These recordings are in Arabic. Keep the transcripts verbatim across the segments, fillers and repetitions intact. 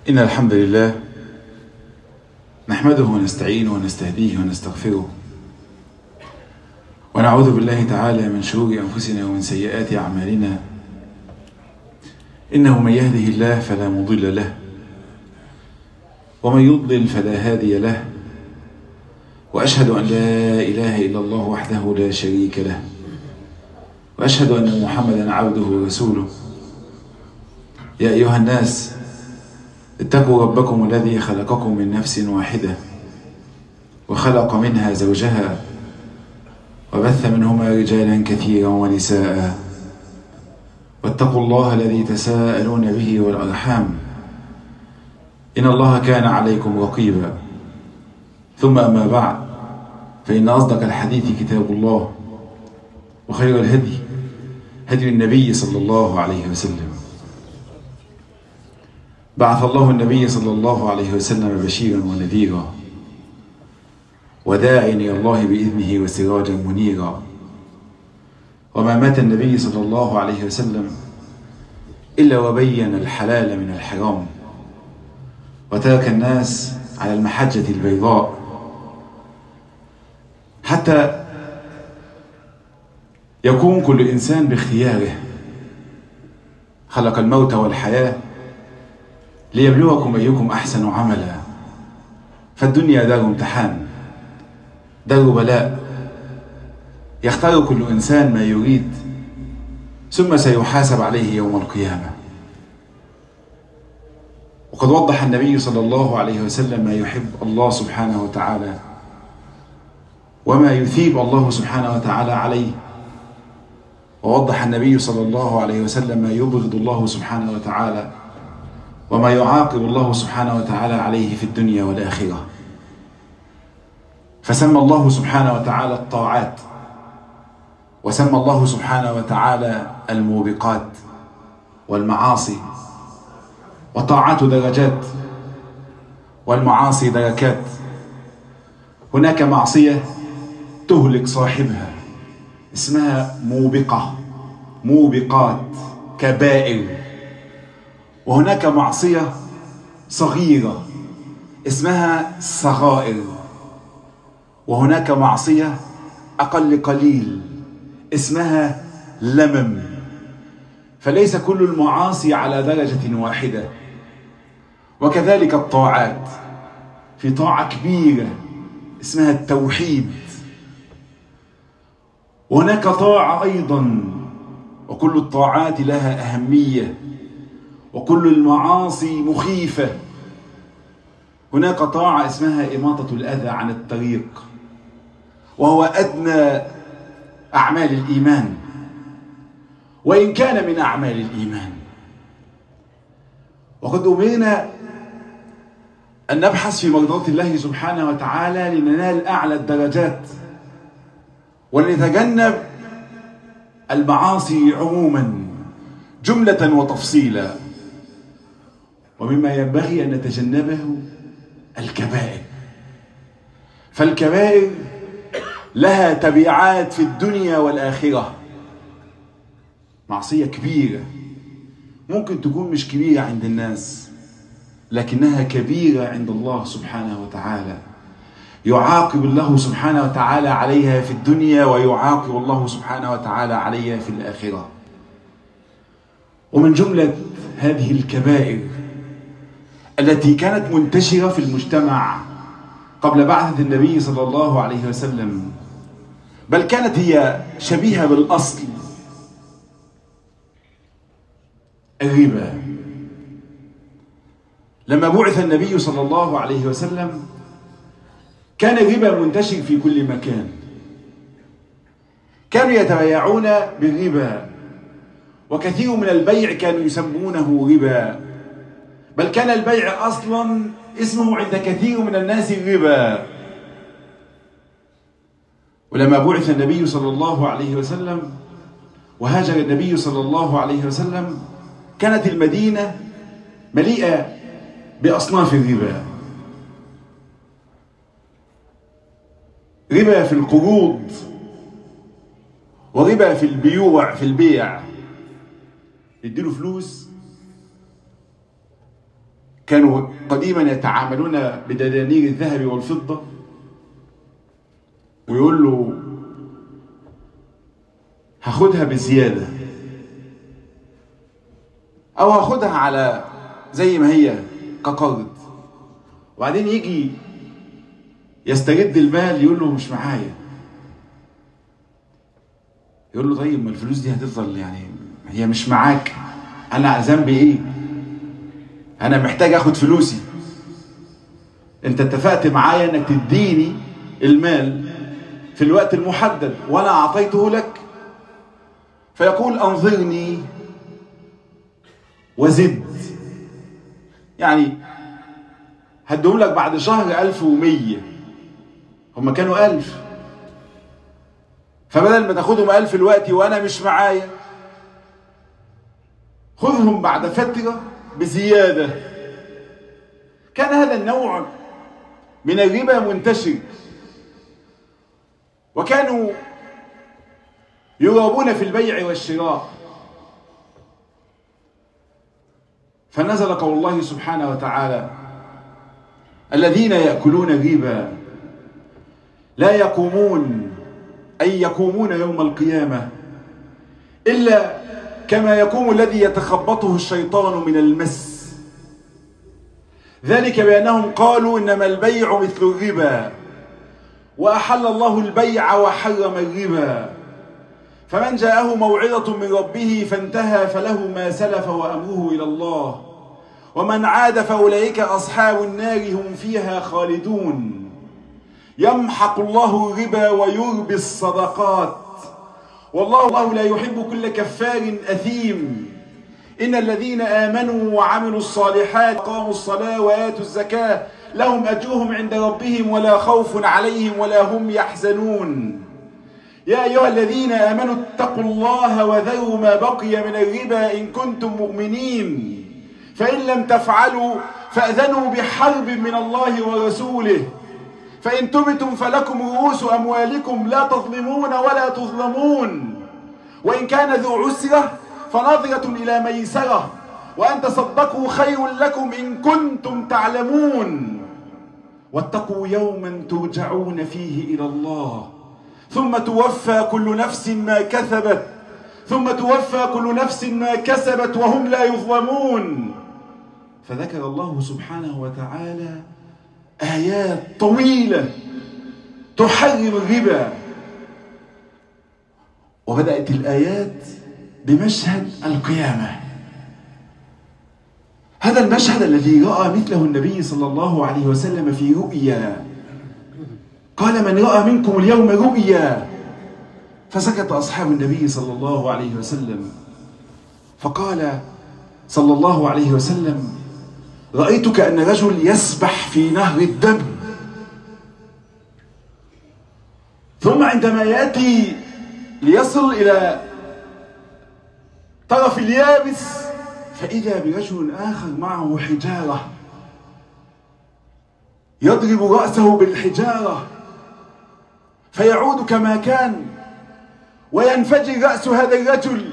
إن الحمد لله نحمده ونستعينه ونستهديه ونستغفره ونعوذ بالله تعالى من شرور أنفسنا ومن سيئات أعمالنا. إنه من يهده الله فلا مضل له ومن يضلل فلا هادي له، وأشهد أن لا إله إلا الله وحده لا شريك له، وأشهد أن محمدا عبده ورسوله. يا أيها الناس اتقوا ربكم الذي خلقكم من نفس واحدة وخلق منها زوجها وبث منهما رجالا كثيرا ونساء، واتقوا الله الذي تساءلون به والأرحام إن الله كان عليكم رقيبا. ثم أما بعد، فإن أصدق الحديث كتاب الله، وخير الهدي هدي النبي صلى الله عليه وسلم. بعث الله النبي صلى الله عليه وسلم بشيرا ونذيرا وداعيا إلى الله بإذنه وسراجا منيرا. وما مات النبي صلى الله عليه وسلم إلا وبين الحلال من الحرام، وترك الناس على المحجة البيضاء حتى يكون كل إنسان باختياره. خلق الموت والحياة ليبلوكم أيكم أحسن عملا، فالدنيا دار امتحان، دار بلاء، يختار كل إنسان ما يريد ثم سيحاسب عليه يوم القيامة. وقد وضح النبي صلى الله عليه وسلم ما يحب الله سبحانه وتعالى وما يثيب الله سبحانه وتعالى عليه، ووضح النبي صلى الله عليه وسلم ما يبغض الله سبحانه وتعالى وما يعاقب الله سبحانه وتعالى عليه في الدنيا والآخرة. فسمى الله سبحانه وتعالى الطاعات، وسمى الله سبحانه وتعالى الموبقات والمعاصي. والطاعات درجات والمعاصي دركات. هناك معصية تهلك صاحبها اسمها موبقة، موبقات، كبائر. وهناك معصية صغيرة اسمها صغائر. وهناك معصية أقل قليل اسمها لمم. فليس كل المعاصي على درجة واحدة. وكذلك الطاعات، في طاعة كبيرة اسمها التوحيد، وهناك طاعة أيضا، وكل الطاعات لها أهمية وكل المعاصي مخيفة. هناك طاعة اسمها إماطة الأذى عن الطريق، وهو أدنى أعمال الإيمان وإن كان من أعمال الإيمان. وقد أمرنا أن نبحث في مرضاة الله سبحانه وتعالى لننال أعلى الدرجات ولنتجنب المعاصي عموما جملة وتفصيلا. ومما ينبغي أن نتجنبه الكبائر، فالكبائر لها تبعات في الدنيا والآخرة. معصية كبيرة ممكن تكون مش كبيرة عند الناس، لكنها كبيرة عند الله سبحانه وتعالى، يعاقب الله سبحانه وتعالى عليها في الدنيا ويعاقب الله سبحانه وتعالى عليها في الآخرة. ومن جملة هذه الكبائر التي كانت منتشرة في المجتمع قبل بعثة النبي صلى الله عليه وسلم، بل كانت هي شبيهة بالأصل، الربا. لما بعث النبي صلى الله عليه وسلم كان الربا منتشر في كل مكان، كانوا يتبايعون بالربا، وكثير من البيع كانوا يسمونه ربا، بل كان البيع أصلا اسمه عند كثير من الناس الربا. ولما بعث النبي صلى الله عليه وسلم وهاجر النبي صلى الله عليه وسلم كانت المدينة مليئة بأصناف الربا. ربا في القروض، وربا في البيوع، في البيع، يديله فلوس كانوا قديما يتعاملون بدنانير الذهب والفضة، ويقول له هاخدها بزيادة أو هاخدها على زي ما هي كقرض، وبعدين يجي يستجد المال يقول له مش معايا. يقول له طيب ما الفلوس دي هتفضل يعني هي مش معاك، أنا ذنبي إيه؟ أنا محتاج أخد فلوسي، أنت اتفقت معايا إنك تديني المال في الوقت المحدد وأنا أعطيته لك. فيقول أنظرني وزد، يعني هدهم لك بعد شهر ألف ومية، هم كانوا ألف، فبدل ما تاخدهم ألف الوقت وأنا مش معايا خذهم بعد فترة بزيادة. كان هذا النوع من الربا منتشر، وكانوا يرابون في البيع والشراء. فنزل قول الله سبحانه وتعالى: الذين يأكلون الربا لا يقومون أي يقومون يوم القيامة إلا كما يقوم الذي يتخبطه الشيطان من المس، ذلك بأنهم قالوا إنما البيع مثل الربا وأحل الله البيع وحرم الربا، فمن جاءه موعظة من ربه فانتهى فله ما سلف وأمره إلى الله ومن عاد فأولئك أصحاب النار هم فيها خالدون. يمحق الله الربا ويربي الصدقات والله الله لا يحب كل كفار أثيم. إن الذين آمنوا وعملوا الصالحات وقاموا الصلاة وآتوا الزكاة لهم أجرهم عند ربهم ولا خوف عليهم ولا هم يحزنون. يا أيها الذين آمنوا اتقوا الله وذروا ما بقي من الربا إن كنتم مؤمنين فإن لم تفعلوا فأذنوا بحرب من الله ورسوله فإن تبتم فلكم رؤوس أموالكم لا تظلمون ولا تظلمون وإن كان ذو عسرة فنظرة إلى ميسرة وأن تصدقوا خير لكم إن كنتم تعلمون واتقوا يوما ترجعون فيه إلى الله ثم توفى كل نفس ما كسبت ثم توفى كل نفس ما كسبت وهم لا يظلمون. فذكر الله سبحانه وتعالى آيات طويلة تحرم الربا، وبدأت الآيات بمشهد القيامة. هذا المشهد الذي رأى مثله النبي صلى الله عليه وسلم في رؤيا، قال: من رأى منكم اليوم رؤيا؟ فسكت أصحاب النبي صلى الله عليه وسلم، فقال صلى الله عليه وسلم: رأيت كأن رجل يسبح في نهر الدم، ثم عندما يأتي ليصل إلى طرف اليابس فإذا برجل آخر معه حجارة يضرب رأسه بالحجارة فيعود كما كان وينفجر رأس هذا الرجل.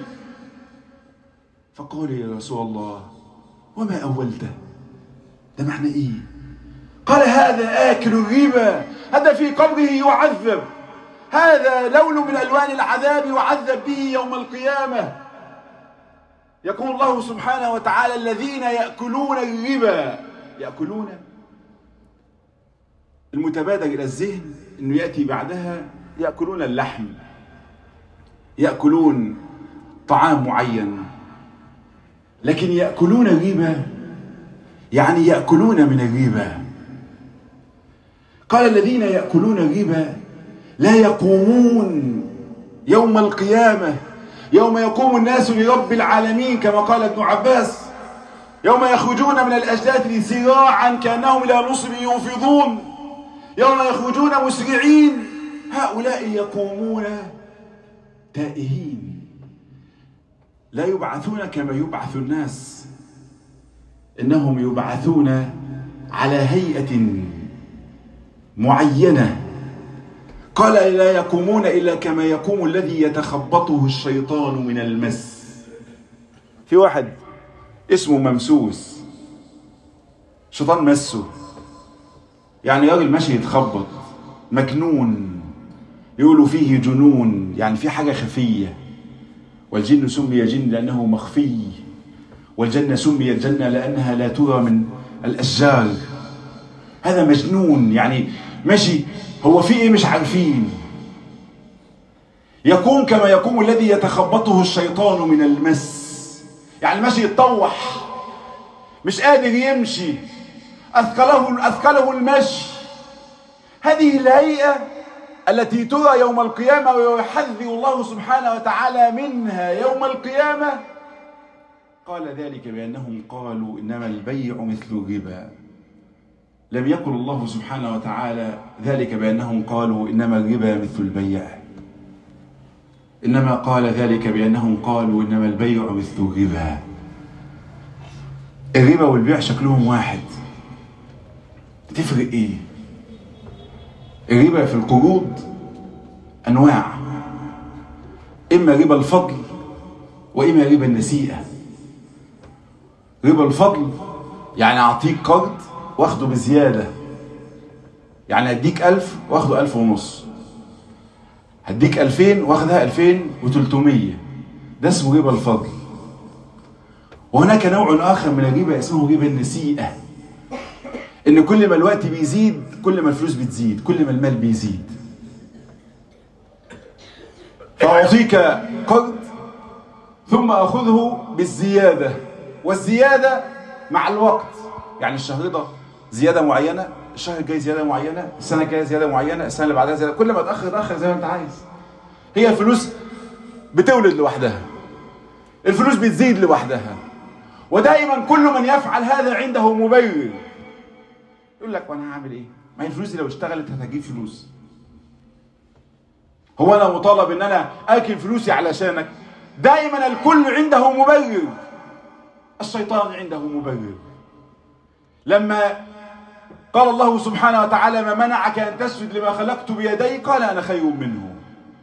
فقال: يا رسول الله وما أولته؟ ده معنى إيه؟ قال: هذا آكل الربا، هذا في قبره يعذب، هذا لون من ألوان العذاب يعذب به يوم القيامة. يقول الله سبحانه وتعالى: الذين يأكلون الربا. يأكلون، المتبادر إلى الذهن أنه يأتي بعدها يأكلون اللحم، يأكلون طعام معين، لكن يأكلون الربا يعني يأكلون من الربا. قال: الذين يأكلون الربا لا يقومون يوم القيامة يوم يقوم الناس لرب العالمين، كما قال ابن عباس: يوم يخرجون من الأجداث سراعا كأنهم إلى نصب يوفضون، يوم يخرجون مسرعين، هؤلاء يقومون تائهين، لا يبعثون كما يبعث الناس، إنهم يبعثون على هيئة معينة. قال: لا يقومون إلا كما يقوم الذي يتخبطه الشيطان من المس. في واحد اسمه ممسوس، شيطان مسه، يعني راجل ماشي يتخبط، مجنون، يقولوا فيه جنون، يعني في حاجة خفية. والجن سمي جن لأنه مخفي، والجنة سميت جنة لأنها لا ترى من الأشجار. هذا مجنون، يعني ماشي هو في إيه مش عارفين. يكون كما يكون الذي يتخبطه الشيطان من المس، يعني ماشي يتطوح، مش قادر يمشي، أثقله, أثقله المشي. هذه الهيئة التي ترى يوم القيامة ويحذر الله سبحانه وتعالى منها يوم القيامة. قال ذلك بأنهم قالوا إنما البيع مثل الربا. لم يقل الله سبحانه وتعالى ذلك بأنهم قالوا إنما الربا مثل البيع، إنما قال ذلك بأنهم قالوا إنما البيع مثل الربا. الربا والبيع شكلهم واحد، تفرق إيه؟ الربا في القروض أنواع، إما ربا الفضل وإما ربا النسيئة. ربا الفضل يعني أعطيك قرض واخده بزيادة، يعني هديك ألف واخده ألف ونص، هديك ألفين واخدها ألفين وتلتمية، ده اسمه ربا الفضل. وهناك نوع آخر من الربا اسمه ربا النسيئة، إن كل ما الوقت بيزيد كل ما الفلوس بتزيد، كل ما المال بيزيد. فأعطيك قرض ثم أخذه بالزيادة، والزيادة مع الوقت، يعني الشهر ده زيادة معينة، الشهر الجاي زيادة معينة، السنة الجاية زيادة معينة، السنة اللي بعدها زيادة، كل ما تأخر تأخر زي ما أنت عايز. هي الفلوس بتولد لوحدها، الفلوس بتزيد لوحدها. ودائما كل من يفعل هذا عنده مبرر. يقول لك وانا هعمل ايه؟ ما هي الفلوس دي لو اشتغلت هتجيب فلوس. هو انا مطالب ان انا اكل فلوسي علشانك؟ دائما الكل عنده مبرر. الشيطان عنده مبرر. لما قال الله سبحانه وتعالى ما منعك ان تسجد لما خلقت بيدي، قال انا خير منه.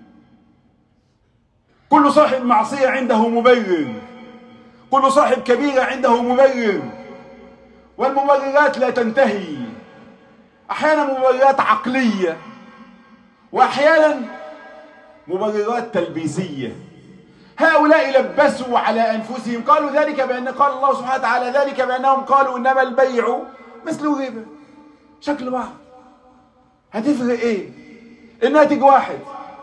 كل صاحب معصية عنده مبرر، كل صاحب كبيرة عنده مبرر، والمبررات لا تنتهي. احيانا مبررات عقلية، واحيانا مبررات تلبيسية. هؤلاء لبسوا على انفسهم، قالوا ذلك بان قال الله سبحانه وتعالى ذلك بانهم قالوا انما البيع مثل الربا. شكل بعض، هتفرق ايه؟ الناتج واحد.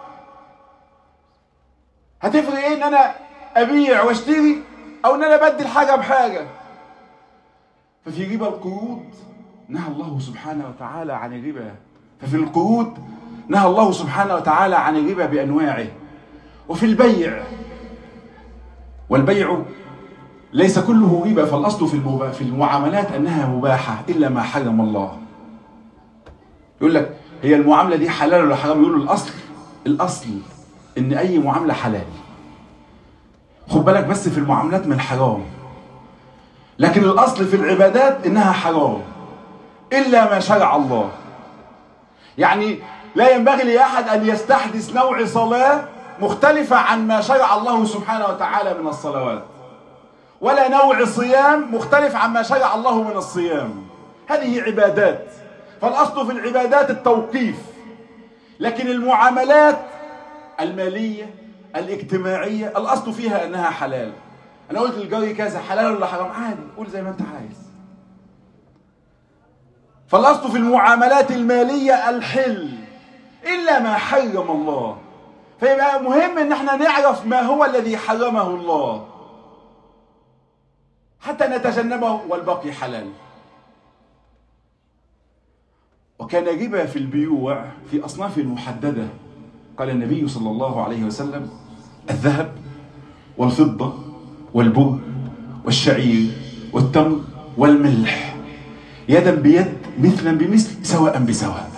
هتفرق ايه ان انا ابيع واشتري او ان انا بدل حاجة بحاجة؟ ففي ربا القروض نهى الله سبحانه وتعالى عن الربا. ففي القروض نهى الله سبحانه وتعالى عن الربا بأنواعه. وفي البيع، والبيع ليس كله ربا، فالأصل في في المعاملات أنها مباحة إلا ما حرم الله. يقول لك هي المعاملة دي حلال ولا حرام؟ يقولوا الأصل الأصل إن أي معاملة حلال. خد بالك بس في المعاملات من حرام، لكن الأصل في العبادات إنها حرام إلا ما شرع الله. يعني لا ينبغي لأحد أن يستحدث نوع صلاة مختلفة عن ما شرع الله سبحانه وتعالى من الصلوات، ولا نوع صيام مختلف عن ما شرع الله من الصيام. هذه عبادات، فالأصل في العبادات التوقيف. لكن المعاملات المالية الاجتماعية الأصل فيها أنها حلال. أنا قلت للجاري كذا حلال ولا حرام؟ عادي، قول زي ما أنت عايز. فالأصل في المعاملات المالية الحل إلا ما حرم الله. فيبقى مهم إن احنا نعرف ما هو الذي حرمه الله حتى نتجنبه والباقي حلال. وكان ربا في البيوع في أصناف محددة. قال النبي صلى الله عليه وسلم الذهب والفضة والبر والشعير والتمر والملح يدا بيد مثلا بمثل سواء بسواء.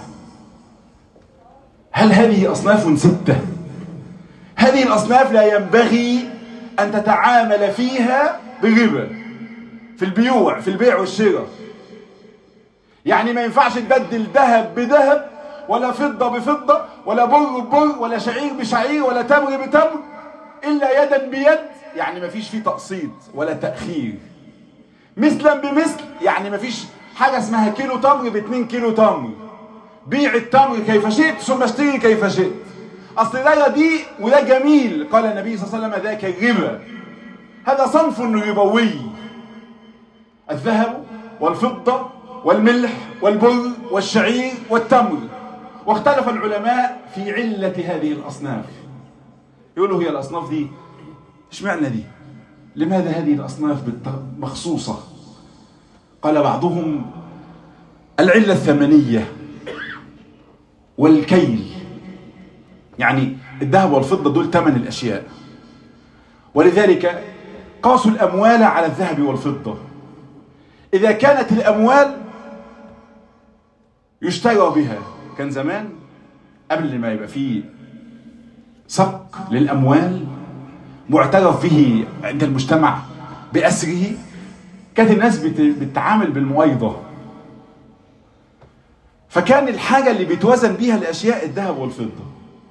هل هذه أصناف ستة؟ هذه الأصناف لا ينبغي أن تتعامل فيها بالربا في البيوع، في البيع والشراء. يعني ما ينفعش تبدل ذهب بذهب، ولا فضة بفضة، ولا بر ببر، ولا شعير بشعير، ولا تمر بتمر، إلا يدا بيد. يعني ما فيش فيه تقسيط ولا تأخير. مثلا بمثل، يعني ما فيش حاجة اسمها كيلو تمر باتنين كيلو تمر، بيع التمر كيف شئت ثم اشتري كيف شئت. أصل ده رديء وده جميل. قال النبي صلى الله عليه وسلم ذاك الربا، هذا صنف ربوي. الذهب والفضة والملح والبر والشعير والتمر. واختلف العلماء في علة هذه الأصناف. يقولوا هي الأصناف دي اشمعنى دي؟ لماذا هذه الأصناف مخصوصة؟ قال بعضهم العلة الثمنية والكيل، يعني الذهب والفضة دول ثمن الأشياء، ولذلك قاسوا الأموال على الذهب والفضة. إذا كانت الأموال يشترى بها، كان زمان قبل ما يبقى فيه صك للأموال معترف به عند المجتمع بأسره، كانت الناس بتتعامل بالمؤيضة، فكان الحاجة اللي بيتوزن بيها الأشياء الذهب والفضة.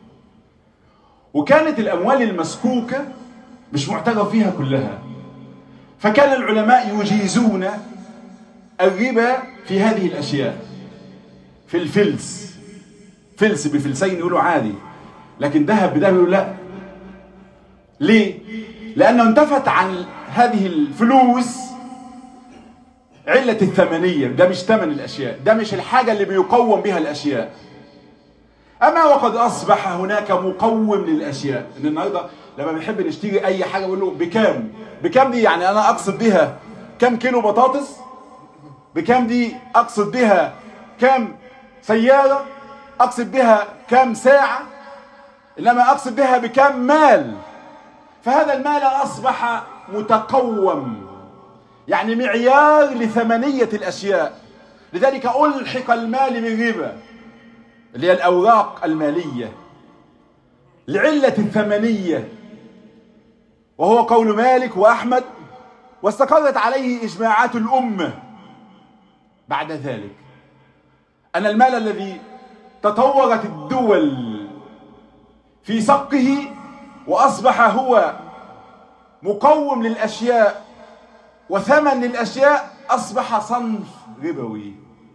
وكانت الأموال المسكوكة مش معترف فيها كلها، فكان العلماء يجيزون الربا في هذه الأشياء. في الفلس، فلس بفلسين يقولوا عادي، لكن ذهب بذهب يقولوا لا. ليه؟ لأنه انتفت عن هذه الفلوس علة الثمنية. ده مش ثمن الأشياء، ده مش الحاجة اللي بيقوم بها الأشياء. أما وقد أصبح هناك مقوم للأشياء. إن النهاردة لما بنحب نشتري أي حاجة بقول له بكام؟ بكام دي يعني أنا أقصد بها كم كيلو بطاطس؟ بكام دي أقصد بها كم سيارة؟ أقصد بها كم ساعة؟ إنما أقصد بها بكم مال. فهذا المال أصبح متقوم، يعني معيار لثمنية الأشياء. لذلك ألحق المال بالربا اللي هي الأوراق المالية لعلة الثمنية، وهو قول مالك وأحمد، واستقرت عليه إجماعات الأمة بعد ذلك، أن المال الذي تطورت الدول في سقه وأصبح هو مقوم للأشياء وثمن للأشياء أصبح صنف ربوي.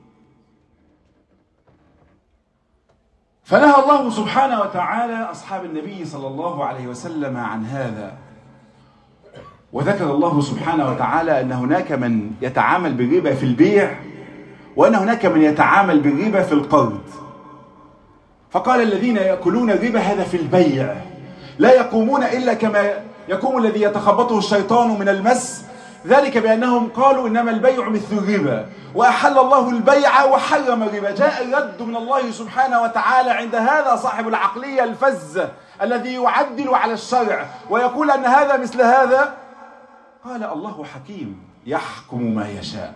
فنهى الله سبحانه وتعالى أصحاب النبي صلى الله عليه وسلم عن هذا، وذكر الله سبحانه وتعالى أن هناك من يتعامل بالربا في البيع، وأن هناك من يتعامل بالربا في القرض. فقال الذين يأكلون الربا هذا في البيع لا يقومون إلا كما يقوم الذي يتخبطه الشيطان من المس، ذلك بأنهم قالوا إنما البيع مثل الربا وأحل الله البيع وحرم الربا. جاء الرد من الله سبحانه وتعالى عند هذا صاحب العقلية الفزة الذي يعدل على الشرع ويقول أن هذا مثل هذا. قال الله حكيم يحكم ما يشاء.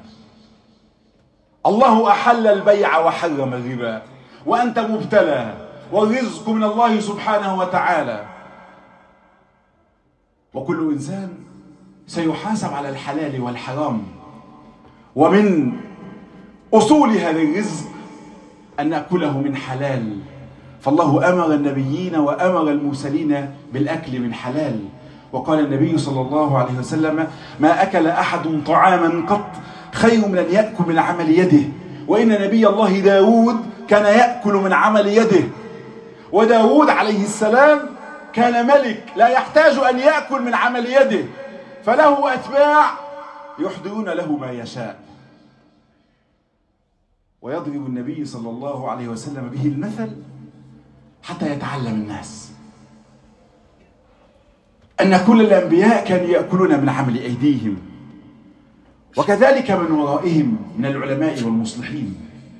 الله أحل البيع وحرم الربا وأنت مبتلى، والرزق من الله سبحانه وتعالى، وكل إنسان سيحاسب على الحلال والحرام. ومن أصول هذا الرزق أن نأكله من حلال، فالله أمر النبيين وأمر المرسلين بالأكل من حلال. وقال النبي صلى الله عليه وسلم ما أكل أحد طعاما قط خير من أن يأكل من عمل يده. وإن نبي الله داود كان يأكل من عمل يده، وداود عليه السلام كان ملك لا يحتاج أن يأكل من عمل يده، فله أتباع يحضرون له ما يشاء. ويضرب النبي صلى الله عليه وسلم به المثل حتى يتعلم الناس أن كل الأنبياء كانوا يأكلون من عمل أيديهم، وكذلك من ورائهم من العلماء والمصلحين.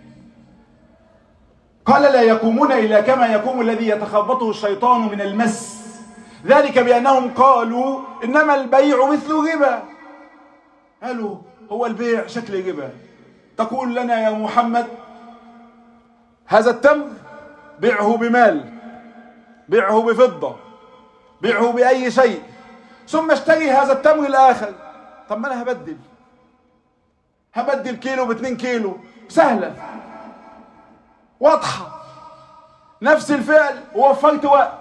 قال لا يقومون إلا كما يقوم الذي يتخبطه الشيطان من المس، ذلك بأنهم قالوا إنما البيع مثل الربا. قالوا هو البيع شكل ربا. تقول لنا يا محمد هذا التمر بيعه بمال، بيعه بفضة، بيعه بأي شيء، ثم اشتري هذا التمر الآخر. طب ما أنا هبدل هبدل كيلو باثنين كيلو، سهلة واضحة، نفس الفعل ووفرت وقت.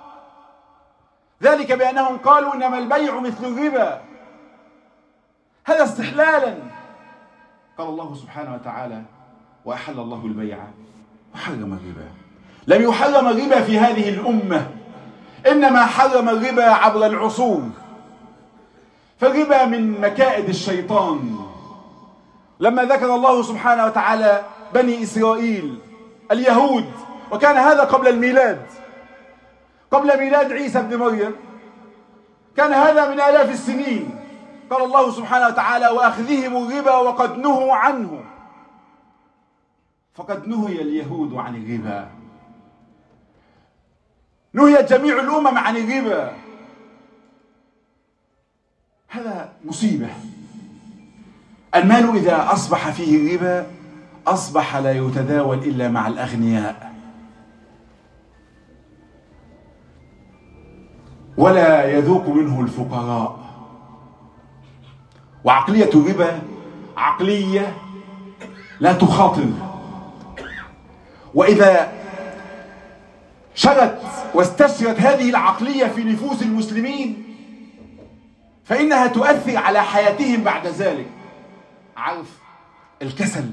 ذلك بأنهم قالوا إنما البيع مثل الربا، هذا استحلالا قال الله سبحانه وتعالى: وأحل الله البيع وحرم الربا. لم يحرم الربا في هذه الأمة، إنما حرم الربا عبر العصور. فالربا من مكائد الشيطان. لما ذكر الله سبحانه وتعالى بني إسرائيل اليهود، وكان هذا قبل الميلاد، قبل ميلاد عيسى بن مريم، كان هذا من آلاف السنين. قال الله سبحانه وتعالى: وأخذهم الربا وقد نهوا عنه. فقد نهي اليهود عن الربا، نهيت جميع الأمم عن الربا. هذا مصيبة. المال إذا أصبح فيه الربا أصبح لا يتداول إلا مع الأغنياء، ولا يذوق منه الفقراء. وعقلية الربا عقلية لا تخاطر، وإذا شرت واستشرت هذه العقلية في نفوس المسلمين فإنها تؤثر على حياتهم بعد ذلك. عارف الكسل،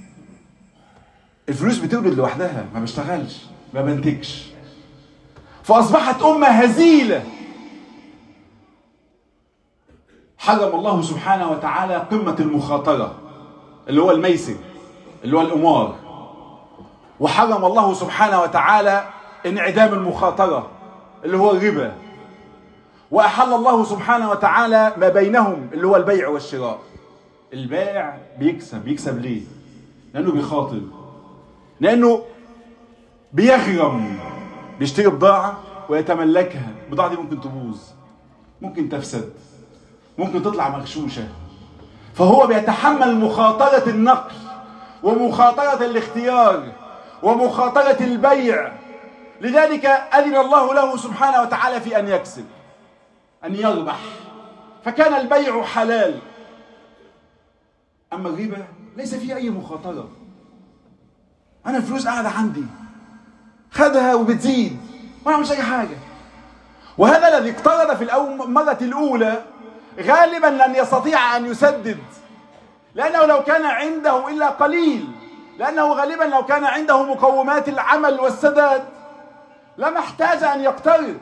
الفلوس بتولد لوحدها، ما بشتغلش، ما بنتجش، فأصبحت أمة هزيلة. حرم الله سبحانه وتعالى قمة المخاطرة اللي هو الميسر، اللي هو القمار، وحرم الله سبحانه وتعالى انعدام المخاطرة اللي هو الربا، وأحل الله سبحانه وتعالى ما بينهم اللي هو البيع والشراء. البائع بيكسب، بيكسب ليه؟ لأنه بيخاطر، لأنه بيغرم، بيشتري بضاعة ويتملكها. البضاعة دي ممكن تبوظ، ممكن تفسد، ممكن تطلع مغشوشة، فهو بيتحمل مخاطرة النقل ومخاطرة الاختيار ومخاطرة البيع. لذلك أذن الله له سبحانه وتعالى في أن يكسب، أن يربح، فكان البيع حلال. أما الربا ليس فيه أي مخاطرة. أنا الفلوس قاعدة عندي، خدها وبتزيد وما عملش أي حاجة. وهذا الذي اقترض في المرة الأولى غالبا لن يستطيع أن يسدد، لأنه لو كان عنده إلا قليل، لأنه غالبا لو كان عنده مقومات العمل والسداد لما احتاج أن يقترض.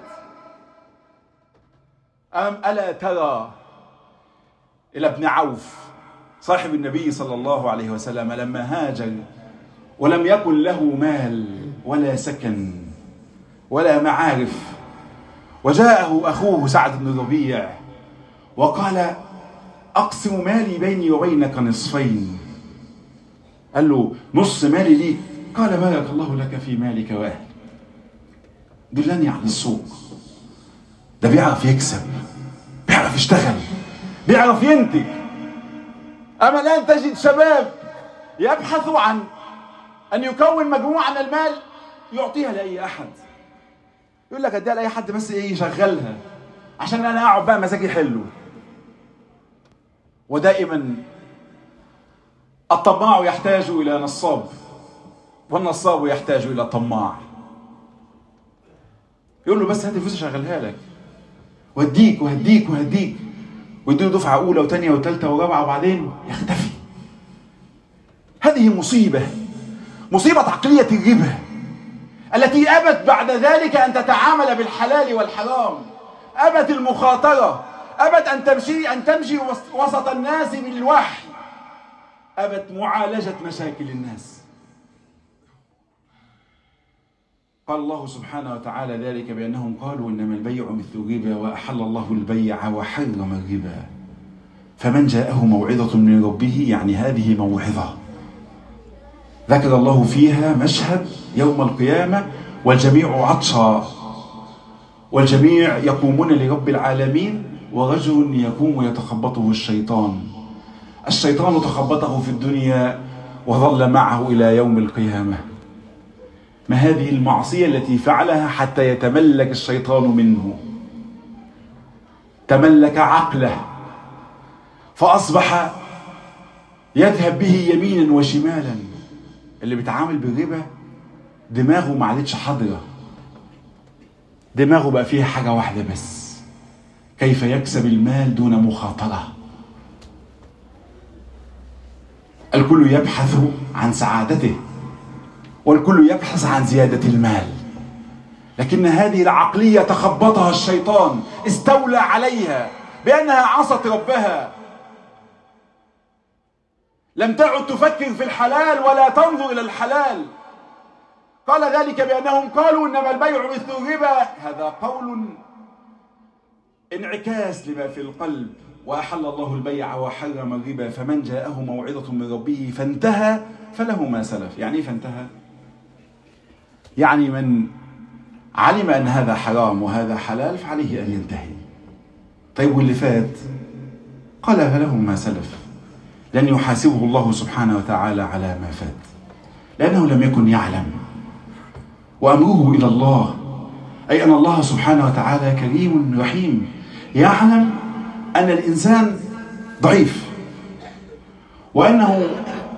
أم ألا ترى إلى ابن عوف صاحب النبي صلى الله عليه وسلم لما هاجر ولم يكن له مال ولا سكن ولا معارف، وجاءه أخوه سعد بن ربيع وقال: أقسم مالي بيني وبينك نصفين. قال له: نص مالي ليك. قال: بارك الله لك في مالك وأهلك. دلني على السوق. ده بيعرف يكسب، بيعرف يشتغل، بيعرف ينتج. أما الآن تجد شباب يبحثوا عن أن يكون مجموعة من المال يعطيها لأي أحد، يقول لك أديها لأي حد بس إيه يشغلها عشان أنا أقعد بقى مزاجي حلو. ودائما الطماع يحتاج إلى نصاب، والنصاب يحتاج إلى طماع. يقول له: بس هات الفلوس أشغلها لك وهديك وهديك وهديك، ويديله دفعة أولى وثانية وثالثة ورابعة وبعدين يختفي. هذه مصيبة، مصيبة عقلية الربا التي أبت بعد ذلك أن تتعامل بالحلال والحرام، أبت المخاطرة، أبت أن تمشي أن تمشي وسط الناس بالوحي، أبت معالجة مشاكل الناس. قال الله سبحانه وتعالى ذلك بأنهم قالوا: إنما البيع مثل الربا وأحل الله البيع وحرم الربا فمن جاءه موعظة من ربه، يعني هذه موعظة ذكر الله فيها مشهد يوم القيامة والجميع عطشى والجميع يقومون لرب العالمين، ورجل يقوم يتخبطه الشيطان. الشيطان تخبطه في الدنيا وظل معه إلى يوم القيامة. ما هذه المعصية التي فعلها حتى يتملك الشيطان منه؟ تملك عقله فأصبح يذهب به يمينا وشمالا. اللي بيتعامل بالربا دماغه ما عادتش حاضرة، دماغه بقى فيها حاجة واحدة بس: كيف يكسب المال دون مخاطرة. الكل يبحث عن سعادته، والكل يبحث عن زيادة المال، لكن هذه العقلية تخبطها الشيطان، استولى عليها بأنها عصت ربها، لم تعد تفكر في الحلال ولا تنظر إلى الحلال. قال ذلك بأنهم قالوا إنما البيع مثل الربا. هذا قول انعكاس لما في القلب. وأحل الله البيع وحرم الربا فمن جاءه موعظة من ربه فانتهى فله ما سلف. يعني فانتهى يعني من علم أن هذا حرام وهذا حلال فعليه أن ينتهي. طيب واللي فات؟ قال فله ما سلف، لن يحاسبه الله سبحانه وتعالى على ما فات، لأنه لم يكن يعلم. وأمره إلى الله، أي أن الله سبحانه وتعالى كريم رحيم، يعلم أن الإنسان ضعيف، وأنه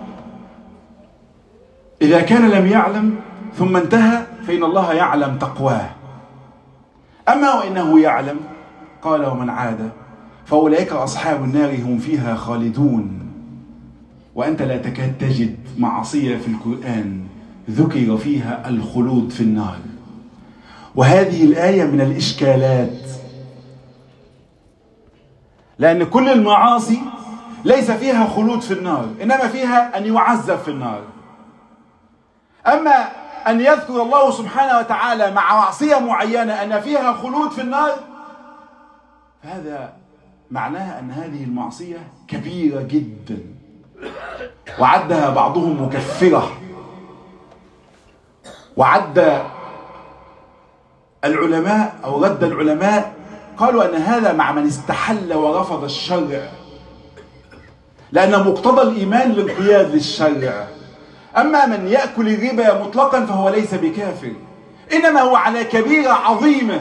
إذا كان لم يعلم ثم انتهى فإن الله يعلم تقواه. أما وإنه يعلم قال ومن عاد فأولئك أصحاب النار هم فيها خالدون. وأنت لا تكاد تجد معصية في القرآن ذكر فيها الخلود في النار. وهذه الآية من الإشكالات، لأن كل المعاصي ليس فيها خلود في النار، إنما فيها أن يعذب في النار. أما أن يذكر الله سبحانه وتعالى مع معصية معينة أن فيها خلود في النار، فهذا معناها أن هذه المعصية كبيرة جدا، وعدها بعضهم مكفرة، وعد العلماء أو رد العلماء قالوا أن هذا مع من استحل ورفض الشرع، لأن مقتضى الإيمان الانقياد للشرع. أما من يأكل الربا مطلقا فهو ليس بكافر، إنما هو على كبيرة عظيمة.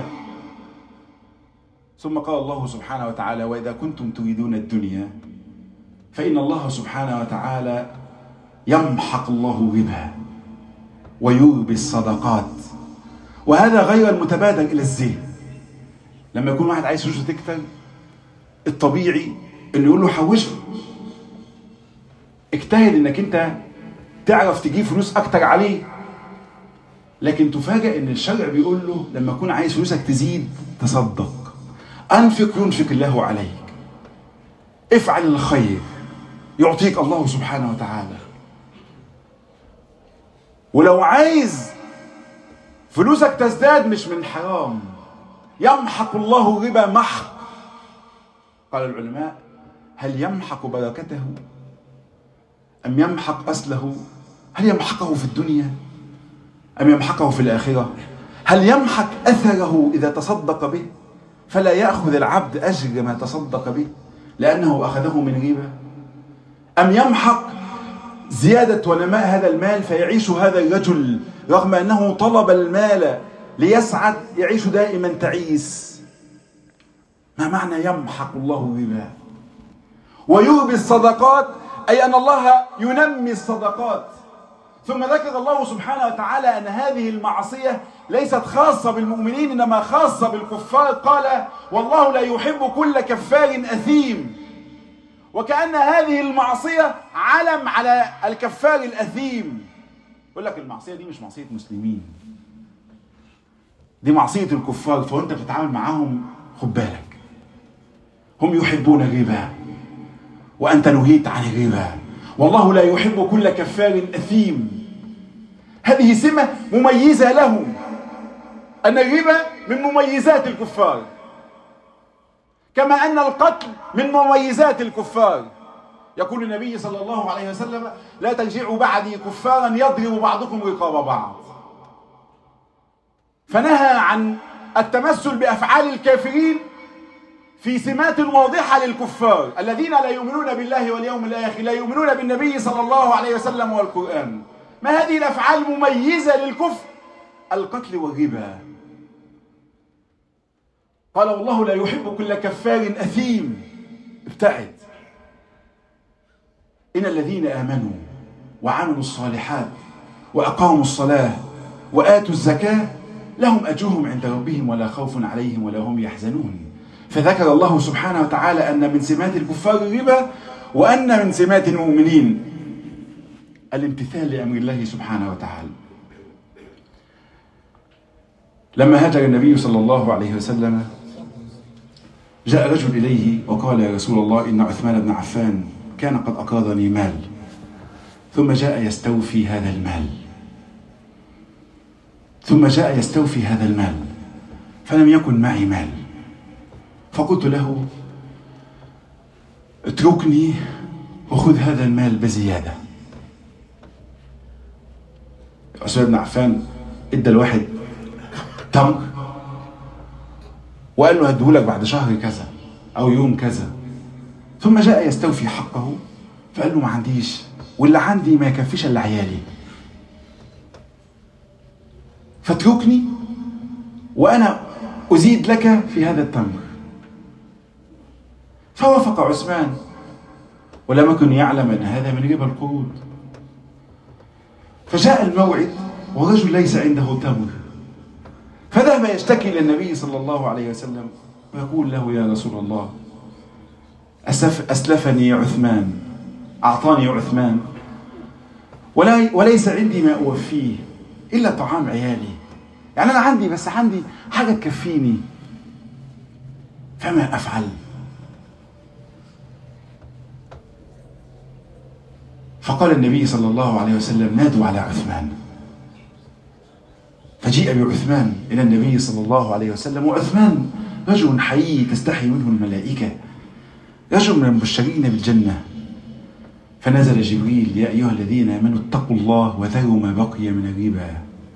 ثم قال الله سبحانه وتعالى وإذا كنتم تريدون الدنيا فإن الله سبحانه وتعالى يمحق الله الربا ويربي الصدقات. وهذا غير المتبادر إلى الذهن. لما يكون واحد عايز فلوسه تكتر، الطبيعي انه يقول له حوشه، اجتهد انك انت تعرف تجيب فلوس اكتر عليه. لكن تفاجئ ان الشرع بيقول له لما يكون عايز فلوسك تزيد تصدق، انفق ينفق الله عليك، افعل الخير يعطيك الله سبحانه وتعالى. ولو عايز فلوسك تزداد مش من حرام، يمحق الله الربا محق. قال العلماء هل يمحق بركته أم يمحق أصله؟ هل يمحقه في الدنيا أم يمحقه في الآخرة؟ هل يمحق أثره إذا تصدق به فلا يأخذ العبد أجر ما تصدق به لأنه أخذه من ربا، أم يمحق زيادة ونماء هذا المال فيعيش هذا الرجل رغم أنه طلب المال ليسعد يعيش دائما تعيس؟ ما معنى يمحق الله الربا؟ ويربي الصدقات أي أن الله ينمي الصدقات. ثم ذكر الله سبحانه وتعالى أن هذه المعصية ليست خاصة بالمؤمنين إنما خاصة بالكفار. قال والله لا يحب كل كفار أثيم. وكأن هذه المعصية علم على الكفار الأثيم. يقول لك المعصية دي مش معصية مسلمين، دي معصية الكفار، فأنت بتتعامل معاهم خد بالك، هم يحبون الربا وأنت نهيت عن الربا. والله لا يحب كل كفار أثيم. هذه سمة مميزة لهم، أن الربا من مميزات الكفار، كما أن القتل من مميزات الكفار. يقول النبي صلى الله عليه وسلم لا ترجعوا بعدي كفارا يضرب بعضكم رقاب بعض. فنهى عن التمثل بأفعال الكافرين في سمات واضحة للكفار الذين لا يؤمنون بالله واليوم الآخر، لا يؤمنون بالنبي صلى الله عليه وسلم والقرآن. ما هذه الأفعال مميزة للكفر؟ القتل والربا. قال والله لا يحب كل كفار أثيم. ابتعد. إن الذين آمنوا وعملوا الصالحات وأقاموا الصلاة وآتوا الزكاة لهم أجرهم عند ربهم ولا خوف عليهم ولا هم يحزنون. فذكر الله سبحانه وتعالى أن من سمات الكفار الربا وأن من سمات المؤمنين الامتثال لأمر الله سبحانه وتعالى. لما هاجر النبي صلى الله عليه وسلم جاء رجل إليه وقال: يا رسول الله، إن عثمان بن عفان كان قد أقرضني مال، ثم جاء يستوفي هذا المال ثم جاء يستوفي هذا المال فلم يكن معي مال، فقلت له: اتركني وخذ هذا المال بزيادة. عثمان بن عفان ادى الواحد تمر وقال له: هديهولك بعد شهر كذا أو يوم كذا. ثم جاء يستوفي حقه فقال له: ما عنديش، واللي عندي ما يكفيش الا عيالي، فاتركني وأنا أزيد لك في هذا التمر. فوافق عثمان ولم يكن يعلم أن هذا من ربا القروض. فجاء الموعد ورجل ليس عنده تمر، فذهب يشتكي إلى النبي صلى الله عليه وسلم ويقول له: يا رسول الله، أسلفني عثمان، أعطاني عثمان وليس عندي ما أوفيه إلا طعام عيالي، يعني أنا عندي بس عندي حاجة تكفيني، فما أفعل؟ فقال النبي صلى الله عليه وسلم: نادوا على عثمان. فجيء بعثمان إلى النبي صلى الله عليه وسلم، وعثمان رجل حي تستحي منه الملائكة، رجل من المبشرين بالجنة. فنزل جبريل: يا أيها الذين آمنوا اتقوا الله وذروا ما بقي من الربا.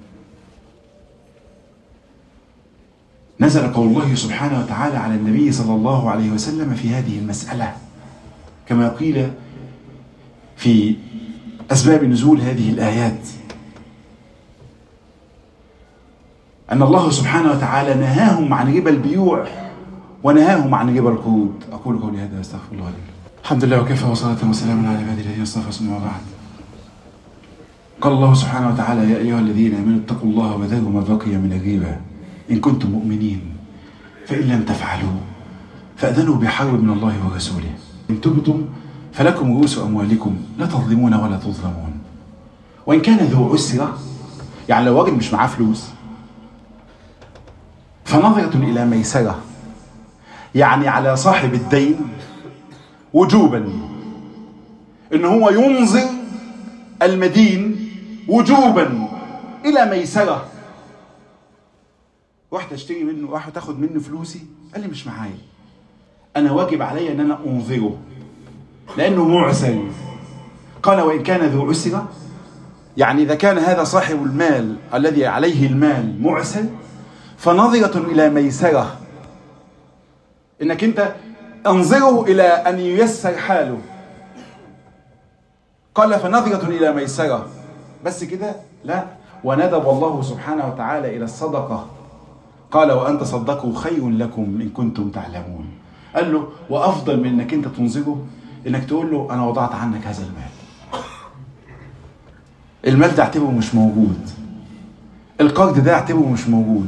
نزل قول الله سبحانه وتعالى على النبي صلى الله عليه وسلم في هذه المسألة، كما قيل في أسباب نزول هذه الآيات، أن الله سبحانه وتعالى نهاهم عن ربا البيوع ونهاهم عن ربا القروض. أقول قولي هذا واستغفر الله لي. الحمد لله وكفى، وصلاة وسلام على عباده الذين اصطفى، ثم بعد. قال الله سبحانه وتعالى: يا أيها الذين آمنوا اتقوا الله وذروا ما بقي من الربا إن كنتم مؤمنين، فإن لم تفعلوا فأذنوا بحرب من الله ورسوله، إن تبتم فلكم رؤوس أموالكم لا تظلمون ولا تظلمون، وإن كان ذو عسرة، يعني لو راجل مش معاه فلوس، فنظرة إلى ميسرة، يعني على صاحب الدين وجوبا إن هو ينظر المدين وجوبا إلى ميسرة. رحت اشتري منه، راح تاخد منه فلوسي، قال لي مش معايا، أنا واجب علي أن أنا أنظره لأنه معسر. قال: وإن كان ذو عسرة، يعني إذا كان هذا صاحب المال الذي عليه المال معسر، فنظرة إلى ميسرة، إنك أنت أنظره إلى أن ييسر حاله. قال: فنظرة إلى ميسرة، بس كده؟ لا، وندب الله سبحانه وتعالى إلى الصدقة. قال: وأن تصدقوا خير لكم إن كنتم تعلمون. قال له: وأفضل من إنك أنت تنظره إنك تقول له: أنا وضعت عنك هذا المال، المال ده اعتبره مش موجود، القرض ده اعتبره مش موجود،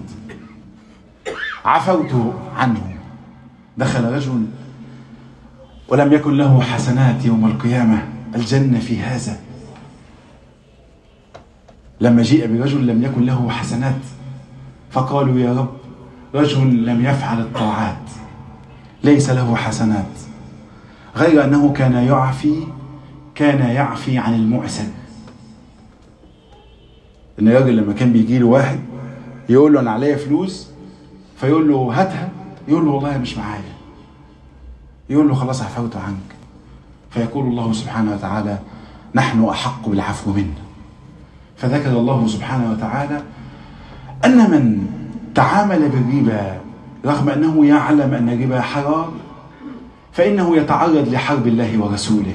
عفوت عنه. دخل رجل ولم يكن له حسنات يوم القيامة الجنة في هذا. لما جيء برجل لم يكن له حسنات فقالوا: يا رب، رجل لم يفعل الطاعات ليس له حسنات، غير أنه كان يعفي كان يعفي عن المعسر. إن الراجل لما كان بيجي له واحد يقول له: أنا عليا فلوس، فيقول له: هاتها، يقول له: والله مش معايا، يقول له: خلاص عفوت عنك. فيقول الله سبحانه وتعالى: نحن أحق بالعفو منه. فذكر الله سبحانه وتعالى أن من تعامل بالربا رغم أنه يعلم أن الربا حرام فإنه يتعرض لحرب الله ورسوله.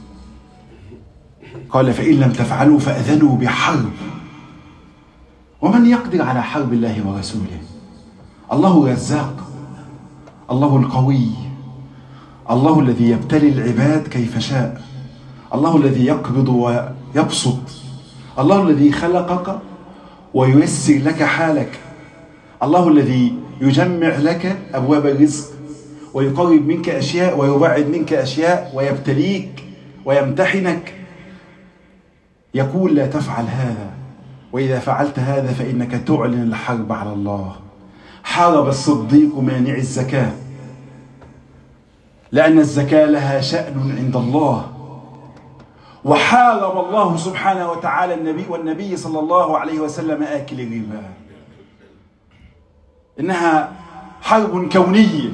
قال: فإن لم تفعلوا فأذنوا بحرب. ومن يقدر على حرب الله ورسوله؟ الله رزاق، الله القوي، الله الذي يبتلي العباد كيف شاء، الله الذي يقبض ويبسط، الله الذي خلقك وييسر لك حالك، الله الذي يجمع لك أبواب الرزق ويقرب منك أشياء ويبعد منك أشياء ويبتليك ويمتحنك. يقول لا تفعل هذا، وإذا فعلت هذا فإنك تعلن الحرب على الله. حارب الصديق مانع الزكاة لأن الزكاة لها شأن عند الله، وحارب الله سبحانه وتعالى النبي والنبي صلى الله عليه وسلم آكل الربا. إنها حرب كونية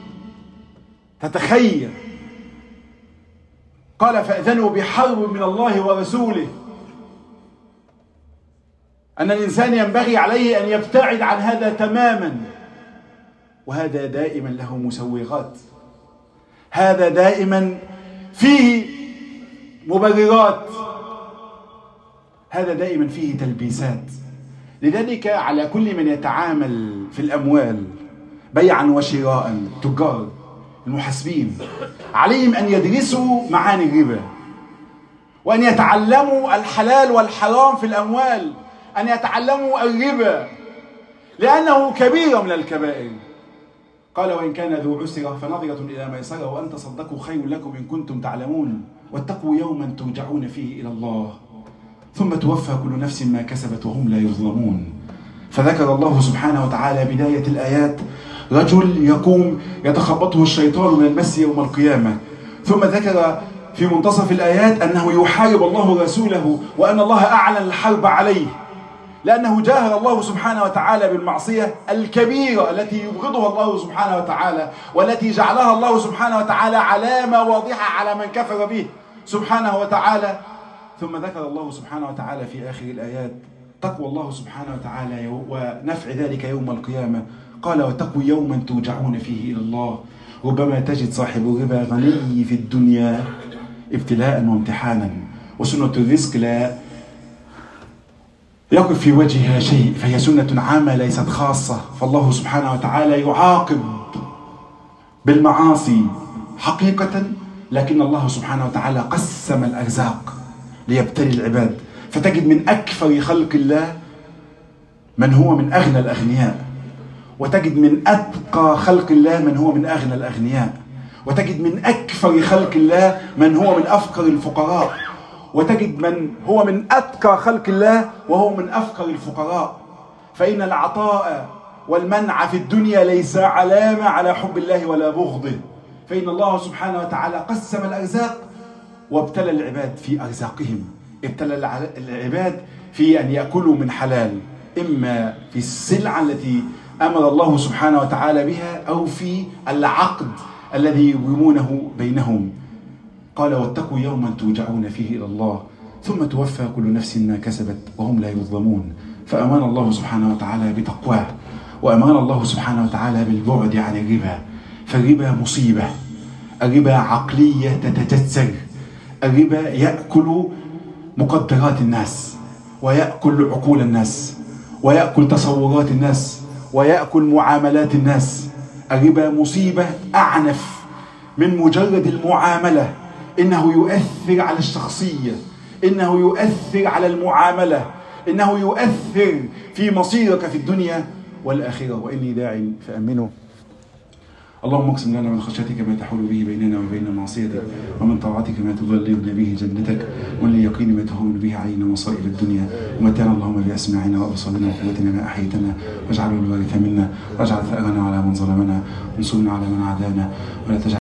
تتخيل. قال فأذنوا بحرب من الله ورسوله، أن الإنسان ينبغي عليه أن يبتعد عن هذا تماما، وهذا دائما له مسوغات، هذا دائما فيه مبررات، هذا دائما فيه تلبيسات. لذلك على كل من يتعامل في الأموال بيعا وشراء، تجار المحاسبين، عليهم أن يدرسوا معاني الربا، وأن يتعلموا الحلال والحرام في الأموال، أن يتعلموا الربا لأنه كبير من الكبائر. قال وإن كان ذو عسرة فنظرة إلى ميسرة وأن تصدقوا خير لكم إن كنتم تعلمون واتقوا يوما ترجعون فيه إلى الله ثم توفى كل نفس ما كسبت وهم لا يظلمون. فذكر الله سبحانه وتعالى بداية الآيات رجل يقوم يتخبطه الشيطان من المس يوم القيامة، ثم ذكر في منتصف الآيات أنه يحارب الله رسوله وأن الله أعلن الحرب عليه، لأنه جاهر الله سبحانه وتعالى بالمعصية الكبيرة التي يبغضها الله سبحانه وتعالى، والتي جعلها الله سبحانه وتعالى علامة واضحة على من كفر به سبحانه وتعالى. ثم ذكر الله سبحانه وتعالى في آخر الآيات تقوى الله سبحانه وتعالى ونفع ذلك يوم القيامة. قال واتقوا يوما ترجعون فيه إلى الله. ربما تجد صاحب الربا غني في الدنيا ابتلاء وامتحانا، وسنة الرزق لا يقف في وجهها شيء، فهي سنة عامة ليست خاصة. فالله سبحانه وتعالى يعاقب بالمعاصي حقيقة، لكن الله سبحانه وتعالى قسم الأرزاق ليبتلي العباد. فتجد من أكثر خلق الله من هو من أغنى الأغنياء، وتجد من أتقى خلق الله من هو من أغنى الأغنياء، وتجد من أكثر خلق الله من هو من أفقر الفقراء، وتجد من هو من أتقى خلق الله وهو من أفقر الفقراء. فإن العطاء والمنع في الدنيا ليس علامة على حب الله ولا بغضه، فإن الله سبحانه وتعالى قسم الأرزاق وابتلى العباد في أرزاقهم. ابتلى العباد في أن يأكلوا من حلال، إما في السلعة التي أمر الله سبحانه وتعالى بها أو في العقد الذي يبرمونه بينهم. قال واتقوا يوما ترجعون فيه إلى الله ثم توفى كل نفس ما كسبت وهم لا يظلمون. فأمان الله سبحانه وتعالى بتقواه، وأمان الله سبحانه وتعالى بالبعد عن الربا. فالربا مصيبة، الربا عقلية تتجسر، الربا يأكل مقدرات الناس، ويأكل عقول الناس، ويأكل تصورات الناس، ويأكل معاملات الناس. الربا مصيبة أعنف من مجرد المعاملة، إنه يؤثر على الشخصية، إنه يؤثر على المعاملة، إنه يؤثر في مصيرك في الدنيا والآخرة. وإني داع فأمنوا. اللهم اقسم لنا من خشيتك ما تحول به بيننا وبين معصيتك، ومن طاعتك ما تضللنا به جنتك، ومن اليقين ما تهون به علينا مصائب الدنيا. ومتعنا اللهم بأسماعنا وأبصارنا وقوتنا ما أحييتنا، واجعله الوارث منا، واجعل ثأرنا على من ظلمنا، وانصرنا على من عادانا، ولا تجعل